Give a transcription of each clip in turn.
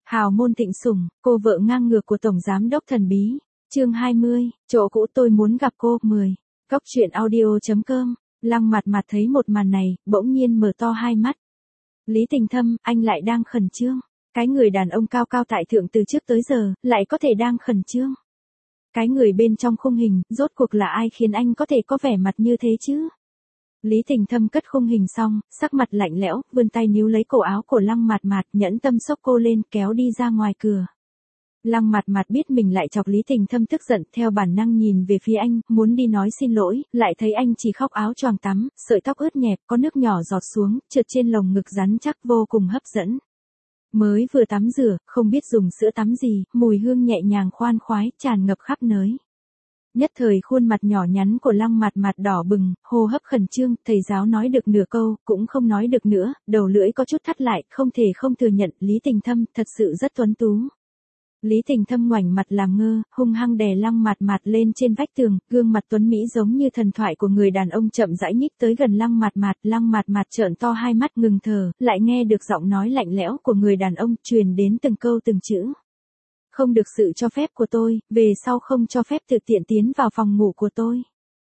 Hào môn thịnh sủng, cô vợ ngang ngược của Tổng Giám đốc thần bí. Chương 20, chỗ cũ tôi muốn gặp cô. 10. Góc truyện audio.com. Lăng Mặt Mặt thấy một màn này, bỗng nhiên mở to hai mắt. Lý Tình Thâm, anh lại đang khẩn trương. Cái người đàn ông cao cao tại thượng từ trước tới giờ, lại có thể đang khẩn trương. Cái người bên trong khung hình, rốt cuộc là ai khiến anh có thể có vẻ mặt như thế chứ? Lý Tình Thâm cất khung hình xong, sắc mặt lạnh lẽo, vươn tay níu lấy cổ áo của Lăng Mặt Mặt, nhẫn tâm xốc cô lên, kéo đi ra ngoài cửa. Lăng Mặt Mặt biết mình lại chọc Lý Tình Thâm tức giận, theo bản năng nhìn về phía anh, muốn đi nói xin lỗi, lại thấy anh chỉ khóc áo choàng tắm, sợi tóc ướt nhẹp, có nước nhỏ giọt xuống, trượt trên lồng ngực rắn chắc vô cùng hấp dẫn. Mới vừa tắm rửa, không biết dùng sữa tắm gì, mùi hương nhẹ nhàng khoan khoái, tràn ngập khắp nơi. Nhất thời khuôn mặt nhỏ nhắn của Lăng Mặt Mặt đỏ bừng, hô hấp khẩn trương, thầy giáo nói được nửa câu, cũng không nói được nữa, đầu lưỡi có chút thắt lại, không thể không thừa nhận, Lý Tình Thâm thật sự rất tuấn tú. Lý Tình Thâm ngoảnh mặt làm ngơ, hung hăng đè Lăng Mặt Mặt lên trên vách tường, gương mặt tuấn mỹ giống như thần thoại của người đàn ông chậm rãi nhích tới gần Lăng Mặt Mặt trợn to hai mắt ngừng thở, lại nghe được giọng nói lạnh lẽo của người đàn ông truyền đến từng câu từng chữ. Không được sự cho phép của tôi, về sau không cho phép tự tiện tiến vào phòng ngủ của tôi.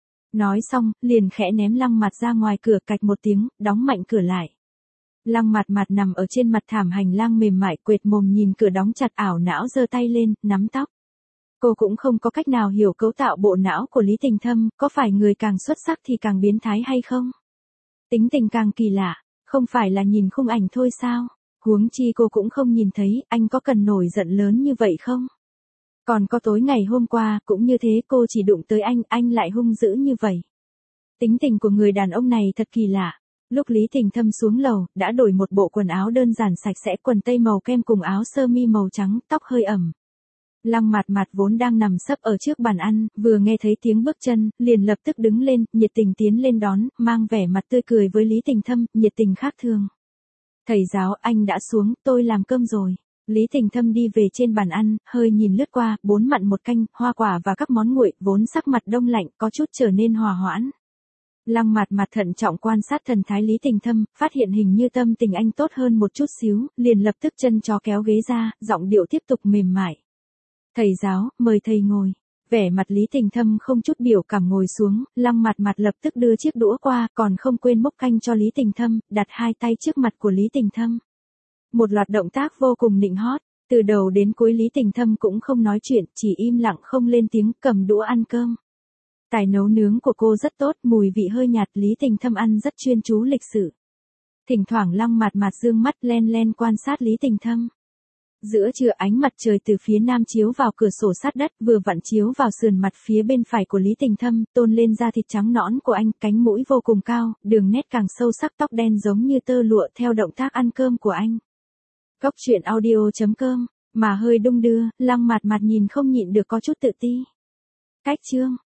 Nói xong, liền khẽ ném Lăng Mặt ra ngoài cửa, cạch một tiếng, đóng mạnh cửa lại. Lăng Mặt Mặt nằm ở trên mặt thảm hành lang mềm mại, quệt mồm nhìn cửa đóng chặt, ảo não giơ tay lên, nắm tóc. Cô cũng không có cách nào hiểu cấu tạo bộ não của Lý Tình Thâm, có phải người càng xuất sắc thì càng biến thái hay không? Tính tình càng kỳ lạ, không phải là nhìn khung ảnh thôi sao? Huống chi cô cũng không nhìn thấy, anh có cần nổi giận lớn như vậy không? Còn có tối ngày hôm qua, cũng như thế, cô chỉ đụng tới anh lại hung dữ như vậy. Tính tình của người đàn ông này thật kỳ lạ. Lúc Lý Tình Thâm xuống lầu, đã đổi một bộ quần áo đơn giản sạch sẽ, quần tây màu kem cùng áo sơ mi màu trắng, tóc hơi ẩm. Lăng Mặt Mặt vốn đang nằm sấp ở trước bàn ăn, vừa nghe thấy tiếng bước chân, liền lập tức đứng lên, nhiệt tình tiến lên đón, mang vẻ mặt tươi cười với Lý Tình Thâm, nhiệt tình khác thường. Thầy giáo, anh đã xuống, tôi làm cơm rồi. Lý Tình Thâm đi về trên bàn ăn, hơi nhìn lướt qua, 4 mặn 1 canh, hoa quả và các món nguội, vốn sắc mặt đông lạnh, có chút trở nên hòa hoãn. Lăng Mặt Mặt thận trọng quan sát thần thái Lý Tình Thâm, phát hiện hình như tâm tình anh tốt hơn một chút xíu, liền lập tức chân chó kéo ghế ra, giọng điệu tiếp tục mềm mại. Thầy giáo, mời thầy ngồi. Vẻ mặt Lý Tình Thâm không chút biểu cảm ngồi xuống, Lăng Mặt Mặt lập tức đưa chiếc đũa qua, còn không quên múc canh cho Lý Tình Thâm, đặt hai tay trước mặt của Lý Tình Thâm. Một loạt động tác vô cùng nịnh hót, từ đầu đến cuối Lý Tình Thâm cũng không nói chuyện, chỉ im lặng không lên tiếng, cầm đũa ăn cơm. Tài nấu nướng của cô rất tốt, mùi vị hơi nhạt, Lý Tình Thâm ăn rất chuyên chú lịch sự. Thỉnh thoảng Lăng Mặt Mặt dương mắt len quan sát Lý Tình Thâm. Giữa trưa ánh mặt trời từ phía nam chiếu vào cửa sổ sát đất, vừa vặn chiếu vào sườn mặt phía bên phải của Lý Tình Thâm, tôn lên da thịt trắng nõn của anh, cánh mũi vô cùng cao, đường nét càng sâu sắc, tóc đen giống như tơ lụa theo động tác ăn cơm của anh. Góc truyện audio.com, mà hơi đung đưa, Lăng Mặt Mặt nhìn không nhịn được có chút tự ti. Cách chương